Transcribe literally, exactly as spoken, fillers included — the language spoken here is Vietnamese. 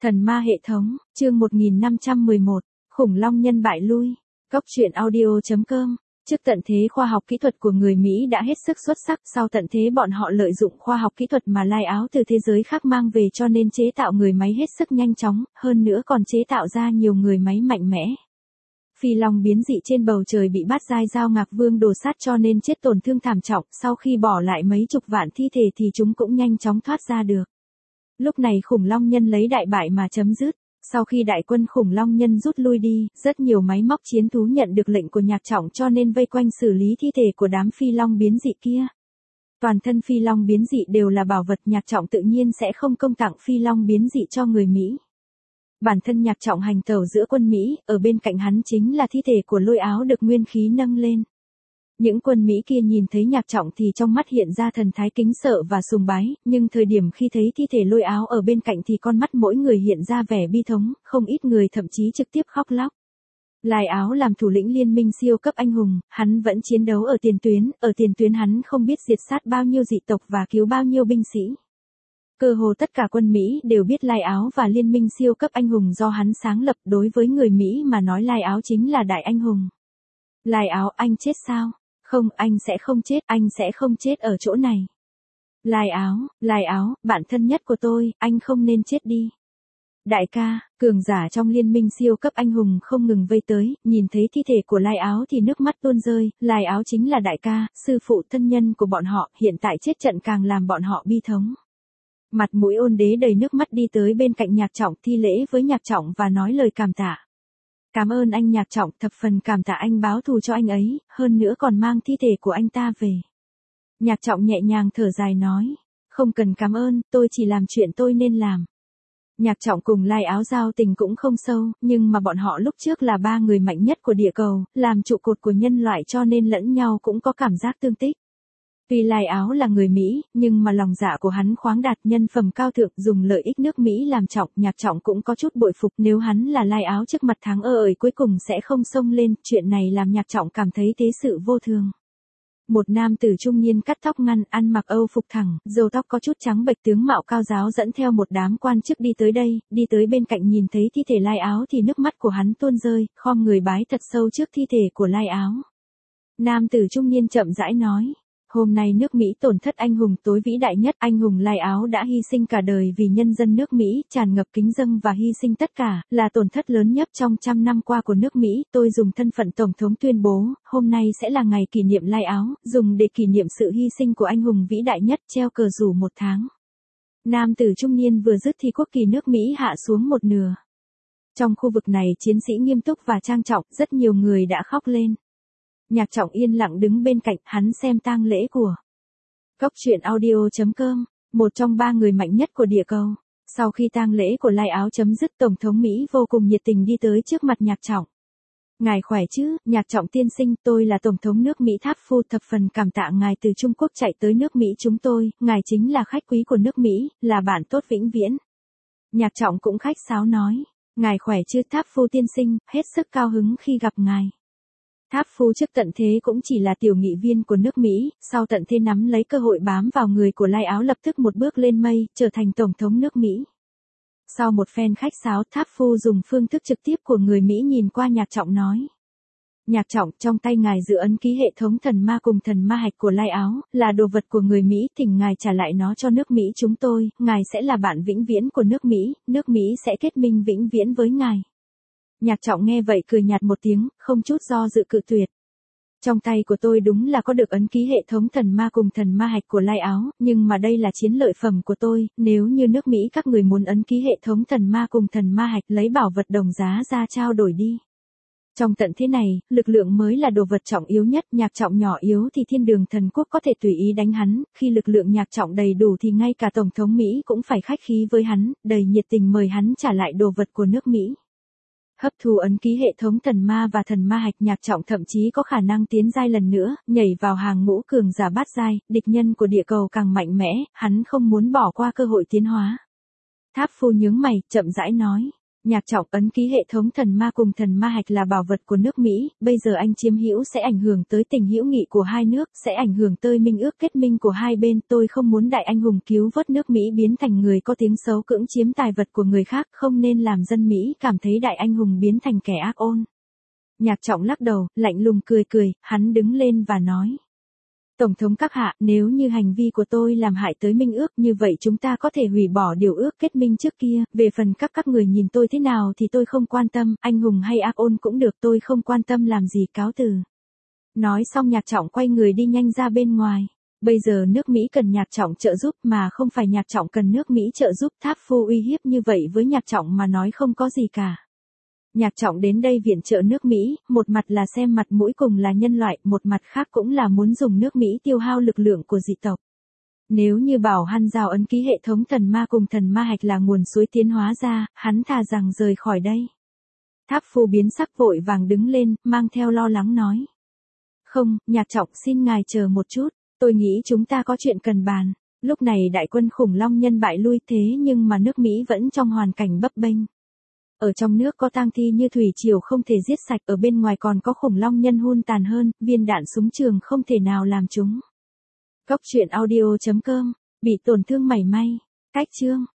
Thần ma hệ thống, chương một nghìn năm trăm mười một, khủng long nhân bại lui. Cốc truyện audio chấm com. Trước tận thế khoa học kỹ thuật của người Mỹ đã hết sức xuất sắc, sau tận thế bọn họ lợi dụng khoa học kỹ thuật mà lai áo từ thế giới khác mang về cho nên chế tạo người máy hết sức nhanh chóng, hơn nữa còn chế tạo ra nhiều người máy mạnh mẽ. Phi long biến dị trên bầu trời bị bát giai giao ngạc vương đổ sát cho nên chết tổn thương thảm trọng, sau khi bỏ lại mấy chục vạn thi thể thì chúng cũng nhanh chóng thoát ra được. Lúc này khủng long nhân lấy đại bại mà chấm dứt. Sau khi đại quân khủng long nhân rút lui đi, rất nhiều máy móc chiến thú nhận được lệnh của Nhạc Trọng cho nên vây quanh xử lý thi thể của đám phi long biến dị kia. Toàn thân phi long biến dị đều là bảo vật, Nhạc Trọng tự nhiên sẽ không công tặng phi long biến dị cho người Mỹ. Bản thân Nhạc Trọng hành tẩu giữa quân Mỹ, ở bên cạnh hắn chính là thi thể của Lôi Áo được nguyên khí nâng lên. Những quân Mỹ kia nhìn thấy Nhạc Trọng thì trong mắt hiện ra thần thái kính sợ và sùng bái, nhưng thời điểm khi thấy thi thể Lôi Áo ở bên cạnh thì con mắt mỗi người hiện ra vẻ bi thống, không ít người thậm chí trực tiếp khóc lóc. Lai Áo làm thủ lĩnh liên minh siêu cấp anh hùng, hắn vẫn chiến đấu ở tiền tuyến, ở tiền tuyến hắn không biết diệt sát bao nhiêu dị tộc và cứu bao nhiêu binh sĩ. Cơ hồ tất cả quân Mỹ đều biết Lai Áo và liên minh siêu cấp anh hùng do hắn sáng lập, đối với người Mỹ mà nói Lai Áo chính là đại anh hùng. Lai Áo, anh chết sao? Không, anh sẽ không chết, anh sẽ không chết ở chỗ này. Lai Áo, Lai Áo, bạn thân nhất của tôi, anh không nên chết đi. Đại ca, cường giả trong liên minh siêu cấp anh hùng không ngừng vây tới, nhìn thấy thi thể của Lai Áo thì nước mắt tuôn rơi, Lai Áo chính là đại ca, sư phụ thân nhân của bọn họ, hiện tại chết trận càng làm bọn họ bi thống. Mặt mũi ôn đế đầy nước mắt đi tới bên cạnh Nhạc Trọng thi lễ với Nhạc Trọng và nói lời cảm tạ. Cảm ơn anh Nhạc Trọng, thập phần cảm tạ anh báo thù cho anh ấy, hơn nữa còn mang thi thể của anh ta về. Nhạc Trọng nhẹ nhàng thở dài nói, không cần cảm ơn, tôi chỉ làm chuyện tôi nên làm. Nhạc Trọng cùng Lai Áo giao tình cũng không sâu, nhưng mà bọn họ lúc trước là ba người mạnh nhất của địa cầu, làm trụ cột của nhân loại cho nên lẫn nhau cũng có cảm giác tương tích. Tuy Lai Áo là người Mỹ, nhưng mà lòng dạ của hắn khoáng đạt, nhân phẩm cao thượng, dùng lợi ích nước Mỹ làm trọng, Nhạc Trọng cũng có chút bội phục, nếu hắn là Lai Áo trước mặt thắng ơ ởi cuối cùng sẽ không xông lên, chuyện này làm Nhạc Trọng cảm thấy thế sự vô thường. Một nam tử trung niên cắt tóc ngăn, ăn mặc Âu phục thẳng, râu tóc có chút trắng bệch, tướng mạo cao giáo dẫn theo một đám quan chức đi tới đây, đi tới bên cạnh nhìn thấy thi thể Lai Áo thì nước mắt của hắn tuôn rơi, khom người bái thật sâu trước thi thể của Lai Áo. Nam tử trung niên chậm rãi nói. Hôm nay nước Mỹ tổn thất anh hùng tối vĩ đại nhất, anh hùng Lai Áo đã hy sinh cả đời vì nhân dân nước Mỹ, tràn ngập kính dâng và hy sinh tất cả, là tổn thất lớn nhất trong trăm năm qua của nước Mỹ, tôi dùng thân phận Tổng thống tuyên bố, hôm nay sẽ là ngày kỷ niệm Lai Áo, dùng để kỷ niệm sự hy sinh của anh hùng vĩ đại nhất, treo cờ rủ một tháng. Nam tử trung niên vừa dứt thì quốc kỳ nước Mỹ hạ xuống một nửa. Trong khu vực này chiến sĩ nghiêm túc và trang trọng, rất nhiều người đã khóc lên. Nhạc Trọng yên lặng đứng bên cạnh, hắn xem tang lễ của Cốc truyện audio chấm com, một trong ba người mạnh nhất của địa cầu. Sau khi tang lễ của Lai Áo chấm dứt, Tổng thống Mỹ vô cùng nhiệt tình đi tới trước mặt Nhạc Trọng. Ngài khỏe chứ, Nhạc Trọng tiên sinh, tôi là Tổng thống nước Mỹ Tháp Phu, thập phần cảm tạ ngài từ Trung Quốc chạy tới nước Mỹ chúng tôi, ngài chính là khách quý của nước Mỹ, là bạn tốt vĩnh viễn. Nhạc Trọng cũng khách sáo nói, ngài khỏe chứ Tháp Phu tiên sinh, hết sức cao hứng khi gặp ngài. Tháp Phu trước tận thế cũng chỉ là tiểu nghị viên của nước Mỹ, sau tận thế nắm lấy cơ hội bám vào người của Lai Áo lập tức một bước lên mây, trở thành Tổng thống nước Mỹ. Sau một phen khách sáo, Tháp Phu dùng phương thức trực tiếp của người Mỹ nhìn qua Nhạc Trọng nói. Nhạc Trọng, trong tay ngài giữ ấn ký hệ thống thần ma cùng thần ma hạch của Lai Áo, là đồ vật của người Mỹ, thỉnh ngài trả lại nó cho nước Mỹ chúng tôi, ngài sẽ là bạn vĩnh viễn của nước Mỹ, nước Mỹ sẽ kết minh vĩnh viễn với ngài. Nhạc Trọng nghe vậy cười nhạt một tiếng, không chút do dự cự tuyệt. Trong tay của tôi đúng là có được ấn ký hệ thống thần ma cùng thần ma hạch của Lai Áo, nhưng mà đây là chiến lợi phẩm của tôi, nếu như nước Mỹ các người muốn ấn ký hệ thống thần ma cùng thần ma hạch lấy bảo vật đồng giá ra trao đổi đi. Trong tận thế này, lực lượng mới là đồ vật trọng yếu nhất, Nhạc Trọng nhỏ yếu thì thiên đường thần quốc có thể tùy ý đánh hắn, khi lực lượng Nhạc Trọng đầy đủ thì ngay cả Tổng thống Mỹ cũng phải khách khí với hắn, đầy nhiệt tình mời hắn trả lại đồ vật của nước Mỹ. Hấp thu ấn ký hệ thống thần ma và thần ma hạch, Nhạc Trọng thậm chí có khả năng tiến giai lần nữa, nhảy vào hàng ngũ cường giả bát giai, địch nhân của địa cầu càng mạnh mẽ, hắn không muốn bỏ qua cơ hội tiến hóa. Tháp Phu nhướng mày, chậm rãi nói, Nhạc Trọng, ấn ký hệ thống thần ma cùng thần ma hạch là bảo vật của nước Mỹ, bây giờ anh chiếm hữu sẽ ảnh hưởng tới tình hữu nghị của hai nước, sẽ ảnh hưởng tới minh ước kết minh của hai bên, tôi không muốn đại anh hùng cứu vớt nước Mỹ biến thành người có tiếng xấu cưỡng chiếm tài vật của người khác, không nên làm dân Mỹ cảm thấy đại anh hùng biến thành kẻ ác ôn. Nhạc Trọng lắc đầu, lạnh lùng cười cười, hắn đứng lên và nói. Tổng thống các hạ, nếu như hành vi của tôi làm hại tới minh ước như vậy chúng ta có thể hủy bỏ điều ước kết minh trước kia, về phần các các người nhìn tôi thế nào thì tôi không quan tâm, anh hùng hay ác ôn cũng được, tôi không quan tâm làm gì, cáo từ. Nói xong Nhạc Trọng quay người đi nhanh ra bên ngoài. Bây giờ nước Mỹ cần Nhạc Trọng trợ giúp mà không phải Nhạc Trọng cần nước Mỹ trợ giúp, Tháp Phu uy hiếp như vậy với Nhạc Trọng mà nói không có gì cả. Nhạc Trọng đến đây viện trợ nước Mỹ, một mặt là xem mặt mũi cùng là nhân loại, một mặt khác cũng là muốn dùng nước Mỹ tiêu hao lực lượng của dị tộc. Nếu như bảo Han Giao ấn ký hệ thống thần ma cùng thần ma hạch là nguồn suối tiến hóa ra, hắn thà rằng rời khỏi đây. Tháp Phu biến sắc vội vàng đứng lên, mang theo lo lắng nói. Không, Nhạc Trọng xin ngài chờ một chút, tôi nghĩ chúng ta có chuyện cần bàn. Lúc này đại quân khủng long nhân bại lui thế nhưng mà nước Mỹ vẫn trong hoàn cảnh bấp bênh. Ở trong nước có tang thi như thủy triều không thể giết sạch, ở bên ngoài còn có khủng long nhân hun tàn hơn, viên đạn súng trường không thể nào làm chúng. Cốc truyện audio chấm com, bị tổn thương mảy may, cách chương.